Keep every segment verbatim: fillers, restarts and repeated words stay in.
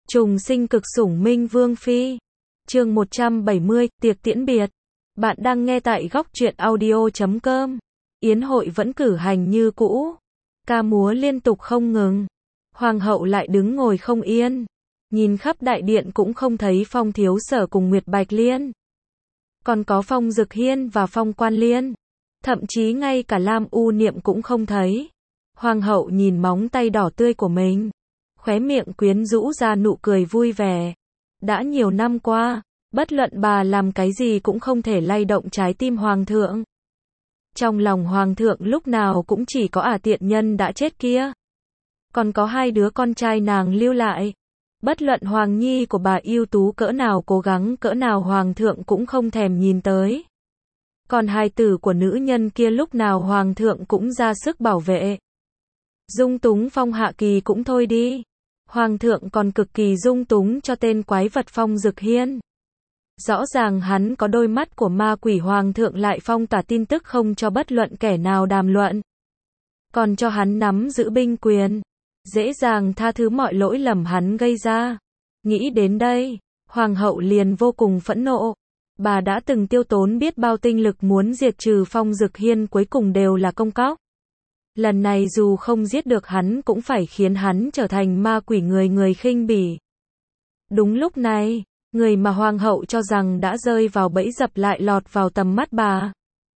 Trùng sinh cực sủng minh vương phi. Chương một trăm bảy mươi, tiệc tiễn biệt. Bạn đang nghe tại góc truyện audio chấm com. Yến hội vẫn cử hành như cũ. Ca múa liên tục không ngừng. Hoàng hậu lại đứng ngồi không yên. Nhìn khắp đại điện cũng không thấy Phong Thiếu Sở cùng Nguyệt Bạch Liên. Còn có Phong Dực Hiên và Phong Quan Liên. Thậm chí ngay cả Lam U Niệm cũng không thấy. Hoàng hậu nhìn móng tay đỏ tươi của mình. Khóe miệng quyến rũ ra nụ cười vui vẻ. Đã nhiều năm qua, bất luận bà làm cái gì cũng không thể lay động trái tim hoàng thượng. Trong lòng hoàng thượng lúc nào cũng chỉ có ả tiện nhân đã chết kia. Còn có hai đứa con trai nàng lưu lại. Bất luận hoàng nhi của bà ưu tú cỡ nào cố gắng cỡ nào hoàng thượng cũng không thèm nhìn tới. Còn hai tử của nữ nhân kia lúc nào hoàng thượng cũng ra sức bảo vệ. Dung túng Phong Hạ Kỳ cũng thôi đi. Hoàng thượng còn cực kỳ dung túng cho tên quái vật Phong Dực Hiên. Rõ ràng hắn có đôi mắt của ma quỷ, hoàng thượng lại phong tỏa tin tức không cho bất luận kẻ nào đàm luận. Còn cho hắn nắm giữ binh quyền. Dễ dàng tha thứ mọi lỗi lầm hắn gây ra. Nghĩ đến đây, hoàng hậu liền vô cùng phẫn nộ. Bà đã từng tiêu tốn biết bao tinh lực muốn diệt trừ Phong Dực Hiên, cuối cùng đều là công cóc. Lần này dù không giết được hắn cũng phải khiến hắn trở thành ma quỷ người người khinh bỉ. Đúng lúc này, người mà hoàng hậu cho rằng đã rơi vào bẫy dập lại lọt vào tầm mắt bà.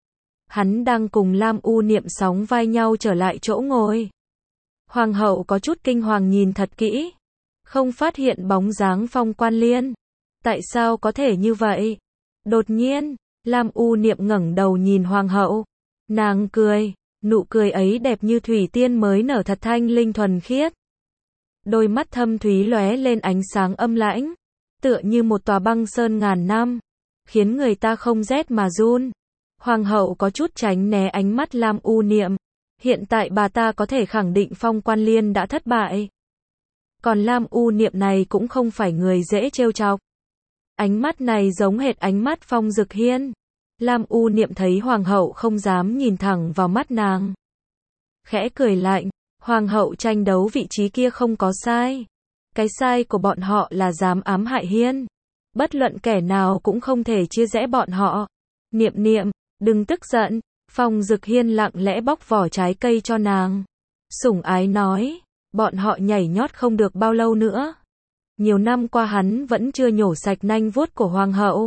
Hắn đang cùng Lam U Niệm sóng vai nhau trở lại chỗ ngồi. Hoàng hậu có chút kinh hoàng nhìn thật kỹ. Không phát hiện bóng dáng Phong Quan Liên. Tại sao có thể như vậy? Đột nhiên, Lam U Niệm ngẩng đầu nhìn hoàng hậu. Nàng cười. Nụ cười ấy đẹp như thủy tiên mới nở, thật thanh linh thuần khiết. Đôi mắt thâm thúy lóe lên ánh sáng âm lãnh, tựa như một tòa băng sơn ngàn năm, khiến người ta không rét mà run. Hoàng hậu có chút tránh né ánh mắt Lam U Niệm. Hiện tại bà ta có thể khẳng định Phong Quan Liên đã thất bại. Còn Lam U Niệm này cũng không phải người dễ trêu chọc. Ánh mắt này giống hệt ánh mắt Phong Dực Hiên. Lam U Niệm thấy hoàng hậu không dám nhìn thẳng vào mắt nàng. Khẽ cười lạnh, hoàng hậu tranh đấu vị trí kia không có sai. Cái sai của bọn họ là dám ám hại Hiên. Bất luận kẻ nào cũng không thể chia rẽ bọn họ. Niệm Niệm, đừng tức giận. Phong Dực Hiên lặng lẽ bóc vỏ trái cây cho nàng. Sủng ái nói, bọn họ nhảy nhót không được bao lâu nữa. Nhiều năm qua hắn vẫn chưa nhổ sạch nanh vuốt của hoàng hậu.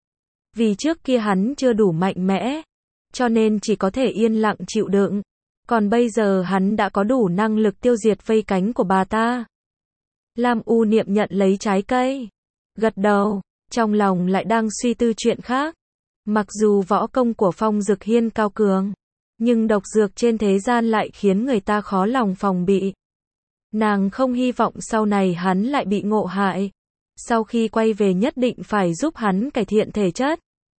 Vì trước kia hắn chưa đủ mạnh mẽ, cho nên chỉ có thể yên lặng chịu đựng. Còn bây giờ hắn đã có đủ năng lực tiêu diệt vây cánh của bà ta. Lam U Niệm nhận lấy trái cây, gật đầu, trong lòng lại đang suy tư chuyện khác. Mặc dù võ công của Phong Dực Hiên cao cường, nhưng độc dược trên thế gian lại khiến người ta khó lòng phòng bị. Nàng không hy vọng sau này hắn lại bị ngộ hại. Sau khi quay về nhất định phải giúp hắn cải thiện thể chất.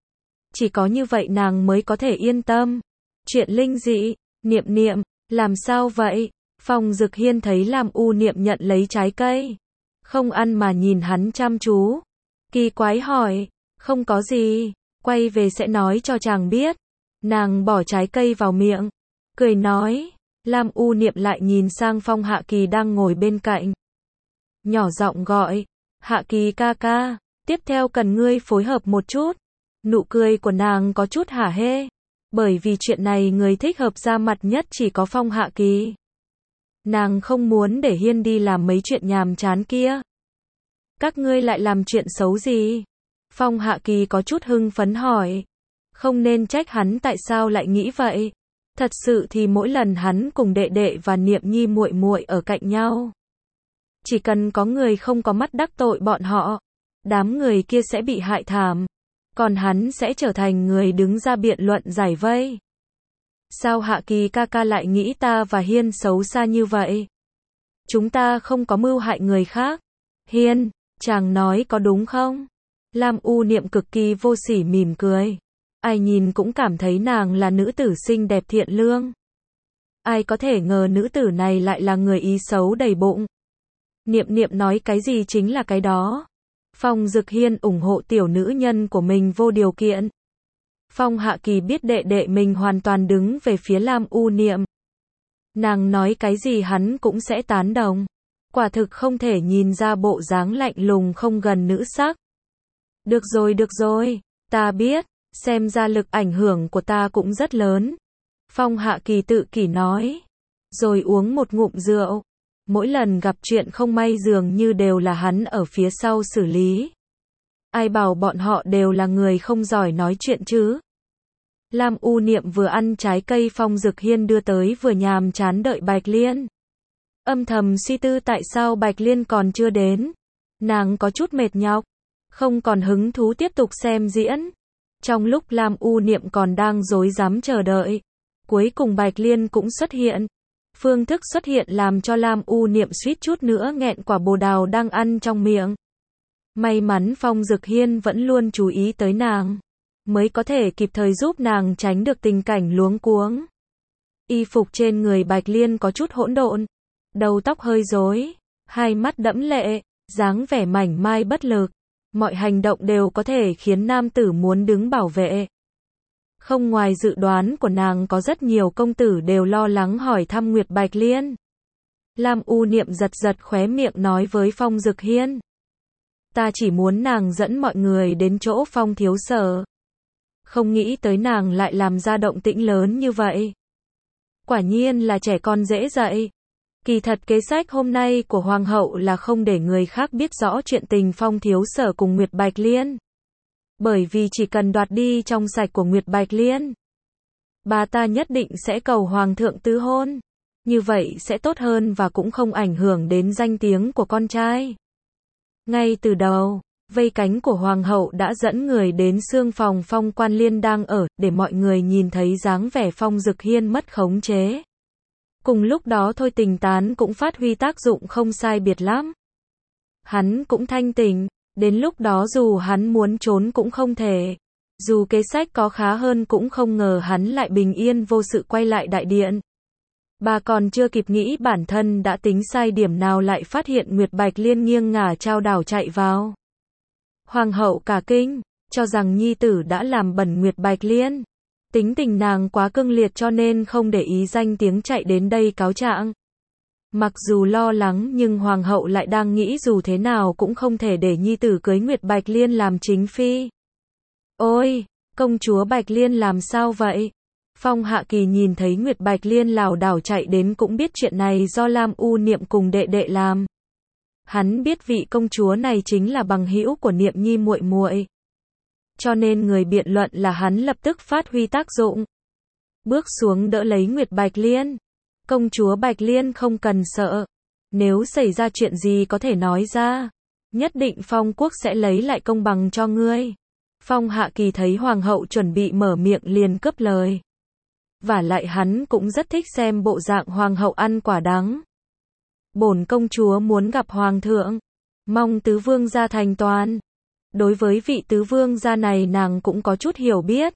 Chỉ có như vậy nàng mới có thể yên tâm. Chuyện linh dị, Niệm Niệm, làm sao vậy? Phong Dực Hiên thấy Lam U Niệm nhận lấy trái cây, không ăn mà nhìn hắn chăm chú. Kỳ quái hỏi, không có gì, quay về sẽ nói cho chàng biết. Nàng bỏ trái cây vào miệng, cười nói. Lam U Niệm lại nhìn sang Phong Hạ Kỳ đang ngồi bên cạnh. Nhỏ giọng gọi, Hạ Kỳ ca ca, tiếp theo cần ngươi phối hợp một chút. Nụ cười của nàng có chút hả hê. Bởi vì chuyện này người thích hợp ra mặt nhất chỉ có Phong Hạ Kỳ. Nàng không muốn để Hiên đi làm mấy chuyện nhàm chán kia. Các ngươi lại làm chuyện xấu gì? Phong Hạ Kỳ có chút hưng phấn hỏi. Không nên trách hắn tại sao lại nghĩ vậy. Thật sự thì mỗi lần hắn cùng đệ đệ và Niệm Nhi muội muội ở cạnh nhau, chỉ cần có người không có mắt đắc tội bọn họ, đám người kia sẽ bị hại thảm. Còn hắn sẽ trở thành người đứng ra biện luận giải vây. Sao Hạ Kỳ ca ca lại nghĩ ta và Hiên xấu xa như vậy? Chúng ta không có mưu hại người khác. Hiên, chàng nói có đúng không? Lam U Niệm cực kỳ vô sỉ mỉm cười. Ai nhìn cũng cảm thấy nàng là nữ tử xinh đẹp thiện lương. Ai có thể ngờ nữ tử này lại là người ý xấu đầy bụng. Niệm Niệm nói cái gì chính là cái đó. Phong Dực Hiên ủng hộ tiểu nữ nhân của mình vô điều kiện. Phong Hạ Kỳ biết đệ đệ mình hoàn toàn đứng về phía Lam U Niệm. Nàng nói cái gì hắn cũng sẽ tán đồng. Quả thực không thể nhìn ra bộ dáng lạnh lùng không gần nữ sắc. Được rồi được rồi, ta biết, xem ra lực ảnh hưởng của ta cũng rất lớn. Phong Hạ Kỳ tự kỷ nói. Rồi uống một ngụm rượu. Mỗi lần gặp chuyện không may dường như đều là hắn ở phía sau xử lý. Ai bảo bọn họ đều là người không giỏi nói chuyện chứ. Lam U Niệm vừa ăn trái cây Phong Dực Hiên đưa tới vừa nhàm chán đợi Bạch Liên. Âm thầm suy tư tại sao Bạch Liên còn chưa đến. Nàng có chút mệt nhọc, không còn hứng thú tiếp tục xem diễn. Trong lúc Lam U Niệm còn đang rối rắm chờ đợi, cuối cùng Bạch Liên cũng xuất hiện. Phương thức xuất hiện làm cho Lam U Niệm suýt chút nữa nghẹn quả bồ đào đang ăn trong miệng. May mắn Phong Dực Hiên vẫn luôn chú ý tới nàng, mới có thể kịp thời giúp nàng tránh được tình cảnh luống cuống. Y phục trên người Bạch Liên có chút hỗn độn, đầu tóc hơi rối, hai mắt đẫm lệ, dáng vẻ mảnh mai bất lực. Mọi hành động đều có thể khiến nam tử muốn đứng bảo vệ. Không ngoài dự đoán của nàng có rất nhiều công tử đều lo lắng hỏi thăm Nguyệt Bạch Liên. Lam U Niệm giật giật khóe miệng nói với Phong Dực Hiên. Ta chỉ muốn nàng dẫn mọi người đến chỗ Phong thiếu sở. Không nghĩ tới nàng lại làm ra động tĩnh lớn như vậy. Quả nhiên là trẻ con dễ dạy. Kỳ thật kế sách hôm nay của Hoàng hậu là không để người khác biết rõ chuyện tình Phong thiếu sở cùng Nguyệt Bạch Liên. Bởi vì chỉ cần đoạt đi trong sạch của Nguyệt Bạch Liên, bà ta nhất định sẽ cầu Hoàng thượng tứ hôn. Như vậy sẽ tốt hơn và cũng không ảnh hưởng đến danh tiếng của con trai. Ngay từ đầu, vây cánh của Hoàng hậu đã dẫn người đến xương phòng Phong Quan Liên đang ở, để mọi người nhìn thấy dáng vẻ Phong Dực Hiên mất khống chế. Cùng lúc đó Thôi Tình Tán cũng phát huy tác dụng không sai biệt lắm. Hắn cũng thanh tỉnh, đến lúc đó dù hắn muốn trốn cũng không thể. Dù kế sách có khá hơn cũng không ngờ hắn lại bình yên vô sự quay lại đại điện. Bà còn chưa kịp nghĩ bản thân đã tính sai điểm nào lại phát hiện Nguyệt Bạch Liên nghiêng ngả chao đảo chạy vào. Hoàng hậu cả kinh, cho rằng nhi tử đã làm bẩn Nguyệt Bạch Liên. Tính tình nàng quá cương liệt cho nên không để ý danh tiếng chạy đến đây cáo trạng. Mặc dù lo lắng nhưng Hoàng hậu lại đang nghĩ dù thế nào cũng không thể để nhi tử cưới Nguyệt Bạch Liên làm chính phi. Ôi, công chúa Bạch Liên làm sao vậy? Phong Hạ Kỳ nhìn thấy Nguyệt Bạch Liên lảo đảo chạy đến cũng biết chuyện này do Lam U Niệm cùng đệ đệ làm. Hắn biết vị công chúa này chính là bằng hữu của Niệm Nhi muội muội. Cho nên người biện luận là hắn lập tức phát huy tác dụng. Bước xuống đỡ lấy Nguyệt Bạch Liên. Công chúa Bạch Liên không cần sợ. Nếu xảy ra chuyện gì có thể nói ra. Nhất định Phong quốc sẽ lấy lại công bằng cho ngươi. Phong Hạ Kỳ thấy Hoàng hậu chuẩn bị mở miệng liền cướp lời. Vả lại hắn cũng rất thích xem bộ dạng Hoàng hậu ăn quả đắng. Bổn công chúa muốn gặp Hoàng thượng. Mong tứ vương gia thành toàn. Đối với vị tứ vương gia này nàng cũng có chút hiểu biết.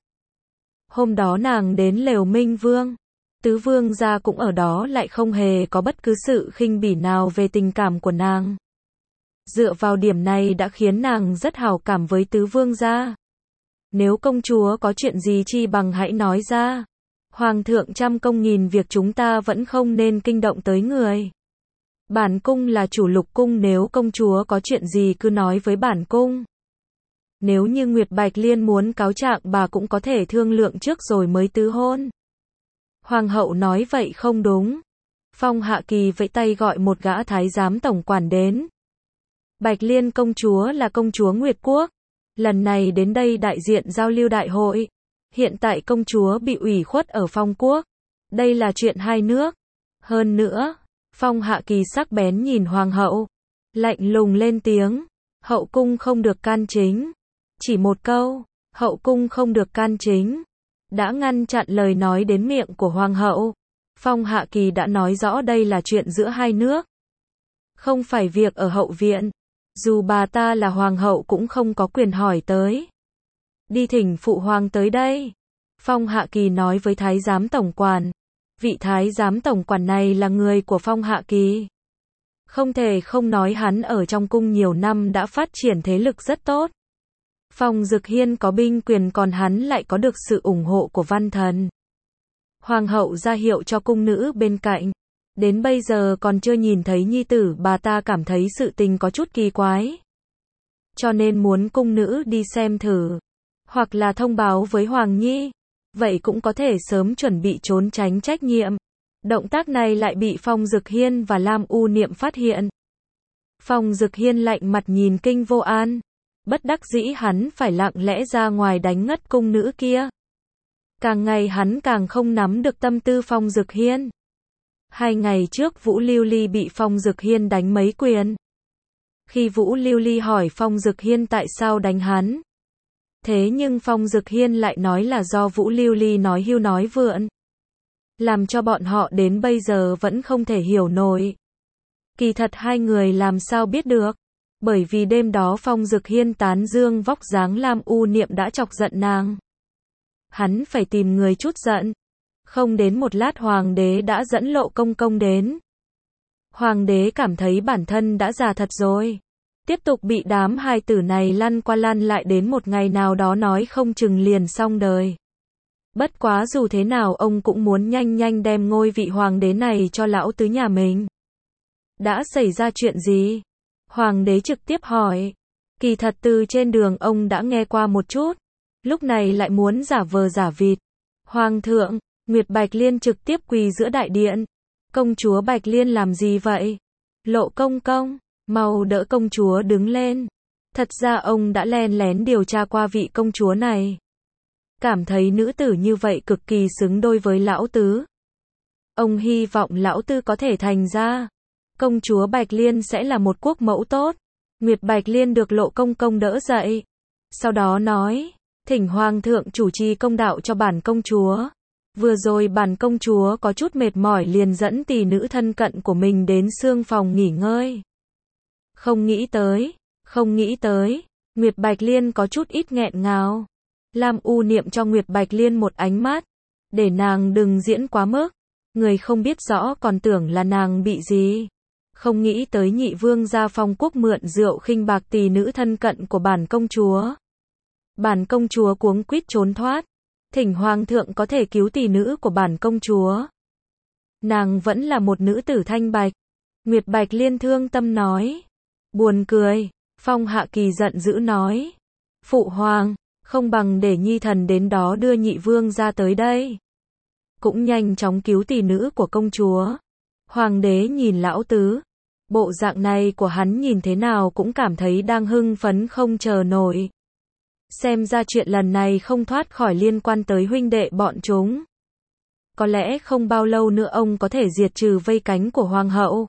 Hôm đó nàng đến lều Minh Vương. Tứ vương gia cũng ở đó lại không hề có bất cứ sự khinh bỉ nào về tình cảm của nàng. Dựa vào điểm này đã khiến nàng rất hảo cảm với tứ vương gia. Nếu công chúa có chuyện gì chi bằng hãy nói ra. Hoàng thượng trăm công nghìn việc chúng ta vẫn không nên kinh động tới người. Bản cung là chủ lục cung, nếu công chúa có chuyện gì cứ nói với bản cung. Nếu như Nguyệt Bạch Liên muốn cáo trạng bà cũng có thể thương lượng trước rồi mới tứ hôn. Hoàng hậu nói vậy không đúng. Phong Hạ Kỳ vẫy tay gọi một gã thái giám tổng quản đến. Bạch Liên công chúa là công chúa Nguyệt Quốc. Lần này đến đây đại diện giao lưu đại hội. Hiện tại công chúa bị ủy khuất ở Phong Quốc. Đây là chuyện hai nước. Hơn nữa, Phong Hạ Kỳ sắc bén nhìn Hoàng hậu. Lạnh lùng lên tiếng. Hậu cung không được can chính. Chỉ một câu, hậu cung không được can chính. Đã ngăn chặn lời nói đến miệng của Hoàng hậu. Phong Hạ Kỳ đã nói rõ đây là chuyện giữa hai nước. Không phải việc ở hậu viện. Dù bà ta là Hoàng hậu cũng không có quyền hỏi tới. Đi thỉnh phụ hoàng tới đây. Phong Hạ Kỳ nói với thái giám tổng quản. Vị thái giám tổng quản này là người của Phong Hạ Kỳ. Không thể không nói hắn ở trong cung nhiều năm đã phát triển thế lực rất tốt. Phong Dực Hiên có binh quyền còn hắn lại có được sự ủng hộ của văn thần. Hoàng hậu ra hiệu cho cung nữ bên cạnh. Đến bây giờ còn chưa nhìn thấy nhi tử, bà ta cảm thấy sự tình có chút kỳ quái. Cho nên muốn cung nữ đi xem thử. Hoặc là thông báo với Hoàng Nhi. Vậy cũng có thể sớm chuẩn bị trốn tránh trách nhiệm. Động tác này lại bị Phong Dực Hiên và Lam U Niệm phát hiện. Phong Dực Hiên lạnh mặt nhìn Kinh Vô An. Bất đắc dĩ hắn phải lặng lẽ ra ngoài đánh ngất cung nữ kia. Càng ngày hắn càng không nắm được tâm tư Phong Dực Hiên. Hai ngày trước Vũ Lưu Ly bị Phong Dực Hiên đánh mấy quyền. Khi Vũ Lưu Ly hỏi Phong Dực Hiên tại sao đánh hắn. Thế nhưng Phong Dực Hiên lại nói là do Vũ Lưu Ly nói hưu nói vượn. Làm cho bọn họ đến bây giờ vẫn không thể hiểu nổi. Kỳ thật hai người làm sao biết được. Bởi vì đêm đó Phong Dực Hiên tán dương vóc dáng Lam U Niệm đã chọc giận nàng. Hắn phải tìm người chút giận. Không đến một lát Hoàng đế đã dẫn Lộ Công Công đến. Hoàng đế cảm thấy bản thân đã già thật rồi. Tiếp tục bị đám hài tử này lăn qua lăn lại đến một ngày nào đó nói không chừng liền xong đời. Bất quá dù thế nào ông cũng muốn nhanh nhanh đem ngôi vị hoàng đế này cho lão tứ nhà mình. Đã xảy ra chuyện gì? Hoàng đế trực tiếp hỏi. Kỳ thật từ trên đường ông đã nghe qua một chút. Lúc này lại muốn giả vờ giả vịt. Hoàng thượng, Nguyệt Bạch Liên trực tiếp quỳ giữa đại điện. Công chúa Bạch Liên làm gì vậy? Lộ Công Công, mau đỡ công chúa đứng lên. Thật ra ông đã len lén điều tra qua vị công chúa này. Cảm thấy nữ tử như vậy cực kỳ xứng đôi với lão tứ. Ông hy vọng lão tứ có thể thành ra. Công chúa Bạch Liên sẽ là một quốc mẫu tốt. Nguyệt Bạch Liên được Lộ Công Công đỡ dậy. Sau đó nói, thỉnh Hoàng thượng chủ trì công đạo cho bản công chúa. Vừa rồi bản công chúa có chút mệt mỏi liền dẫn tỷ nữ thân cận của mình đến xương phòng nghỉ ngơi. Không nghĩ tới, không nghĩ tới, Nguyệt Bạch Liên có chút ít nghẹn ngào. Lam U Niệm cho Nguyệt Bạch Liên một ánh mắt, để nàng đừng diễn quá mức. Người không biết rõ còn tưởng là nàng bị gì. Không nghĩ tới nhị vương gia Phong Quốc mượn rượu khinh bạc tỷ nữ thân cận của bản công chúa. Bản công chúa cuống quýt trốn thoát. Thỉnh Hoàng thượng có thể cứu tỷ nữ của bản công chúa. Nàng vẫn là một nữ tử thanh bạch. Nguyệt Bạch Liên thương tâm nói. Buồn cười. Phong Hạ Kỳ giận dữ nói. Phụ hoàng, không bằng để nhi thần đến đó đưa nhị vương ra tới đây. Cũng nhanh chóng cứu tỷ nữ của công chúa. Hoàng đế nhìn lão tứ. Bộ dạng này của hắn nhìn thế nào cũng cảm thấy đang hưng phấn không chờ nổi. Xem ra chuyện lần này không thoát khỏi liên quan tới huynh đệ bọn chúng. Có lẽ không bao lâu nữa ông có thể diệt trừ vây cánh của hoàng hậu.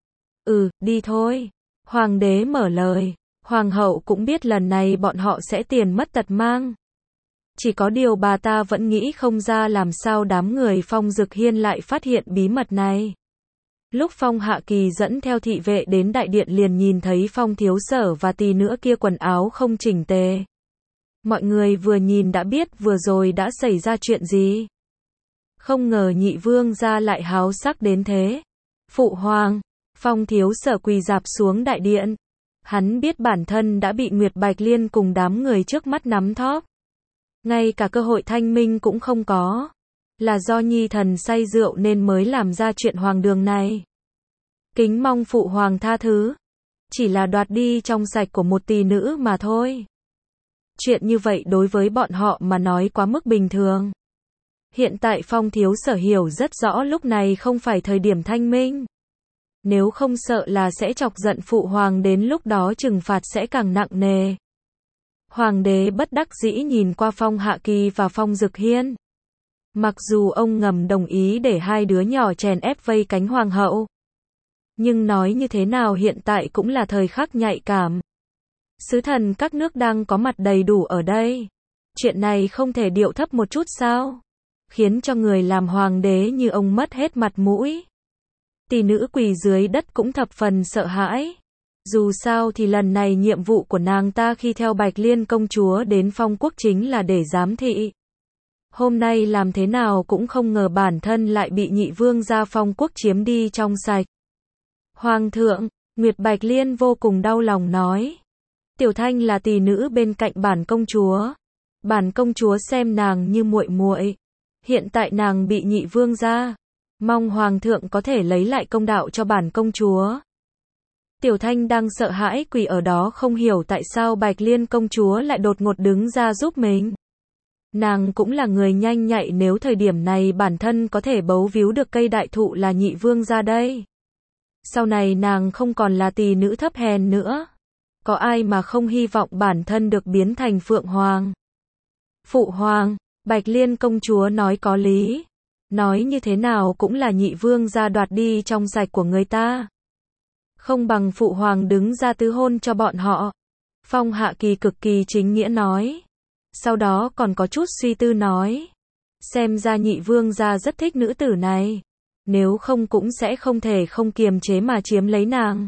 Ừ, đi thôi. Hoàng đế mở lời. Hoàng hậu cũng biết lần này bọn họ sẽ tiền mất tật mang. Chỉ có điều bà ta vẫn nghĩ không ra làm sao đám người Phong Dực Hiên lại phát hiện bí mật này. Lúc Phong Hạ Kỳ dẫn theo thị vệ đến đại điện liền nhìn thấy Phong thiếu sở và tỷ nữ kia quần áo không chỉnh tề. Mọi người vừa nhìn đã biết vừa rồi đã xảy ra chuyện gì. Không ngờ nhị vương gia lại háo sắc đến thế. Phụ hoàng, Phong thiếu sở quỳ rạp xuống đại điện. Hắn biết bản thân đã bị Nguyệt Bạch Liên cùng đám người trước mắt nắm thóp. Ngay cả cơ hội thanh minh cũng không có. Là do nhi thần say rượu nên mới làm ra chuyện hoàng đường này. Kính mong phụ hoàng tha thứ. Chỉ là đoạt đi trong sạch của một tỷ nữ mà thôi. Chuyện như vậy đối với bọn họ mà nói quá mức bình thường. Hiện tại Phong thiếu sở hiểu rất rõ lúc này không phải thời điểm thanh minh. Nếu không sợ là sẽ chọc giận phụ hoàng, đến lúc đó trừng phạt sẽ càng nặng nề. Hoàng đế bất đắc dĩ nhìn qua Phong Hạ Kỳ và Phong Dực Hiên. Mặc dù ông ngầm đồng ý để hai đứa nhỏ chèn ép vây cánh hoàng hậu. Nhưng nói như thế nào hiện tại cũng là thời khắc nhạy cảm. Sứ thần các nước đang có mặt đầy đủ ở đây. Chuyện này không thể điệu thấp một chút sao? Khiến cho người làm hoàng đế như ông mất hết mặt mũi. Tỷ nữ quỳ dưới đất cũng thập phần sợ hãi. Dù sao thì lần này nhiệm vụ của nàng ta khi theo Bạch Liên công chúa đến Phong Quốc chính là để giám thị. Hôm nay làm thế nào cũng không ngờ bản thân lại bị nhị vương gia Phong Quốc chiếm đi trong sạch. Hoàng thượng, Nguyệt Bạch Liên vô cùng đau lòng nói. Tiểu Thanh là tỷ nữ bên cạnh bản công chúa. Bản công chúa xem nàng như muội muội. Hiện tại nàng bị nhị vương gia Mong hoàng thượng có thể lấy lại công đạo cho bản công chúa. Tiểu Thanh đang sợ hãi quỳ ở đó không hiểu tại sao Bạch Liên công chúa lại đột ngột đứng ra giúp mình. Nàng cũng là người nhanh nhạy, nếu thời điểm này bản thân có thể bấu víu được cây đại thụ là nhị vương ra đây. Sau này nàng không còn là tỳ nữ thấp hèn nữa. Có ai mà không hy vọng bản thân được biến thành Phượng Hoàng. Phụ hoàng, Bạch Liên công chúa nói có lý. Nói như thế nào cũng là nhị vương ra đoạt đi trong sạch của người ta. Không bằng phụ hoàng đứng ra tứ hôn cho bọn họ. Phong Hạ Kỳ cực kỳ chính nghĩa nói. Sau đó còn có chút suy tư nói. Xem ra nhị vương gia rất thích nữ tử này. Nếu không cũng sẽ không thể không kiềm chế mà chiếm lấy nàng.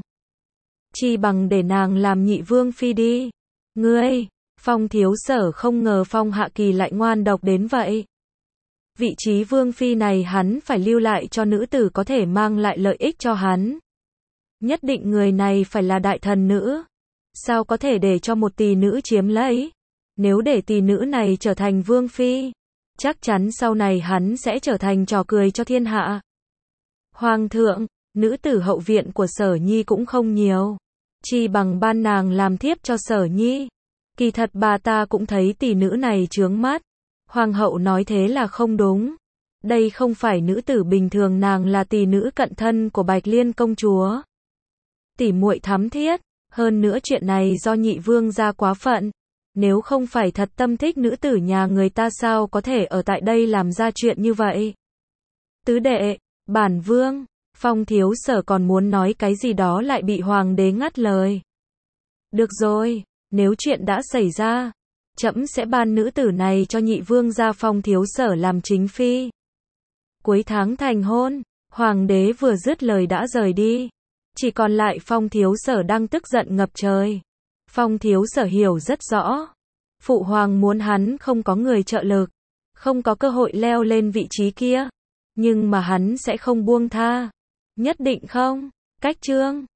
Chi bằng để nàng làm nhị vương phi đi. Ngươi, Phong thiếu sở không ngờ Phong Hạ Kỳ lại ngoan độc đến vậy. Vị trí vương phi này hắn phải lưu lại cho nữ tử có thể mang lại lợi ích cho hắn. Nhất định người này phải là đại thần nữ. Sao có thể để cho một tỳ nữ chiếm lấy? Nếu để tỳ nữ này trở thành vương phi, chắc chắn sau này hắn sẽ trở thành trò cười cho thiên hạ. Hoàng thượng, nữ tử hậu viện của Sở Nhi cũng không nhiều. Chi bằng ban nàng làm thiếp cho Sở Nhi. Kỳ thật bà ta cũng thấy tỳ nữ này chướng mắt. Hoàng hậu nói thế là không đúng. Đây không phải nữ tử bình thường, nàng là tỳ nữ cận thân của Bạch Liên công chúa. Tỉ muội thắm thiết, hơn nữa chuyện này do nhị vương gia quá phận. Nếu không phải thật tâm thích nữ tử nhà người ta sao có thể ở tại đây làm ra chuyện như vậy. Tứ đệ, bản vương, Phong thiếu sở còn muốn nói cái gì đó lại bị hoàng đế ngắt lời. Được rồi, nếu chuyện đã xảy ra, trẫm sẽ ban nữ tử này cho nhị vương gia Phong thiếu sở làm chính phi. Cuối tháng thành hôn, hoàng đế vừa dứt lời đã rời đi. Chỉ còn lại Phong thiếu sở đang tức giận ngập trời. Phong thiếu sở hiểu rất rõ. Phụ hoàng muốn hắn không có người trợ lực, không có cơ hội leo lên vị trí kia. Nhưng mà hắn sẽ không buông tha. Nhất định không. Cách chương